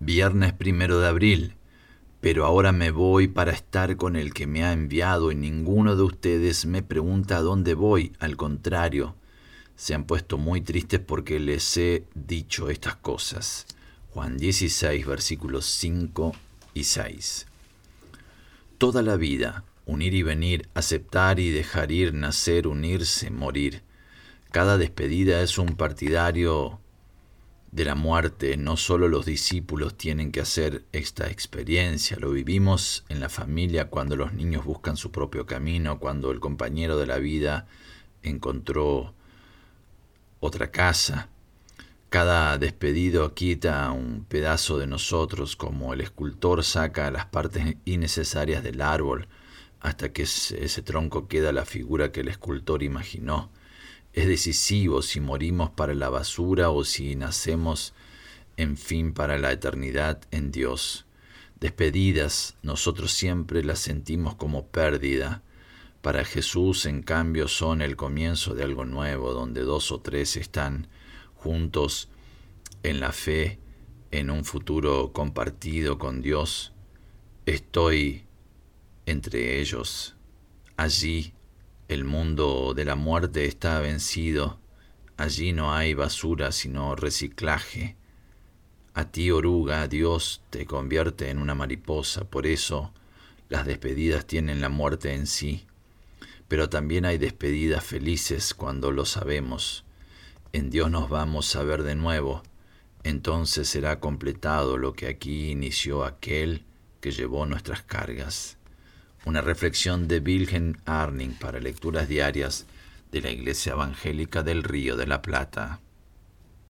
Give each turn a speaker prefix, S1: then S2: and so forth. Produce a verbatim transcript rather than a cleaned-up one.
S1: Viernes primero de abril, pero ahora me voy para estar con el que me ha enviado y ninguno de ustedes me pregunta a dónde voy. Al contrario, se han puesto muy tristes porque les he dicho estas cosas. Juan dieciséis, versículos cinco y seis. Toda la vida, unir y venir, aceptar y dejar ir, nacer, unirse, morir. Cada despedida es un partidario de la muerte. No solo los discípulos tienen que hacer esta experiencia, lo vivimos en la familia cuando los niños buscan su propio camino, cuando el compañero de la vida encontró otra casa. Cada despedido quita un pedazo de nosotros, como el escultor saca las partes innecesarias del árbol hasta que ese tronco queda la figura que el escultor imaginó. Es decisivo si morimos para la basura o si nacemos, en fin, para la eternidad en Dios. Despedidas, nosotros siempre las sentimos como pérdida. Para Jesús, en cambio, son el comienzo de algo nuevo, donde dos o tres están juntos en la fe, en un futuro compartido con Dios. Estoy entre ellos. Allí el mundo de la muerte está vencido. Allí no hay basura, sino reciclaje. A ti, oruga, Dios te convierte en una mariposa. Por eso las despedidas tienen la muerte en sí. Pero también hay despedidas felices cuando lo sabemos. En Dios nos vamos a ver de nuevo. Entonces será completado lo que aquí inició aquel que llevó nuestras cargas. Una reflexión de Wilhelm Arning para lecturas diarias de la Iglesia Evangélica del Río de la Plata.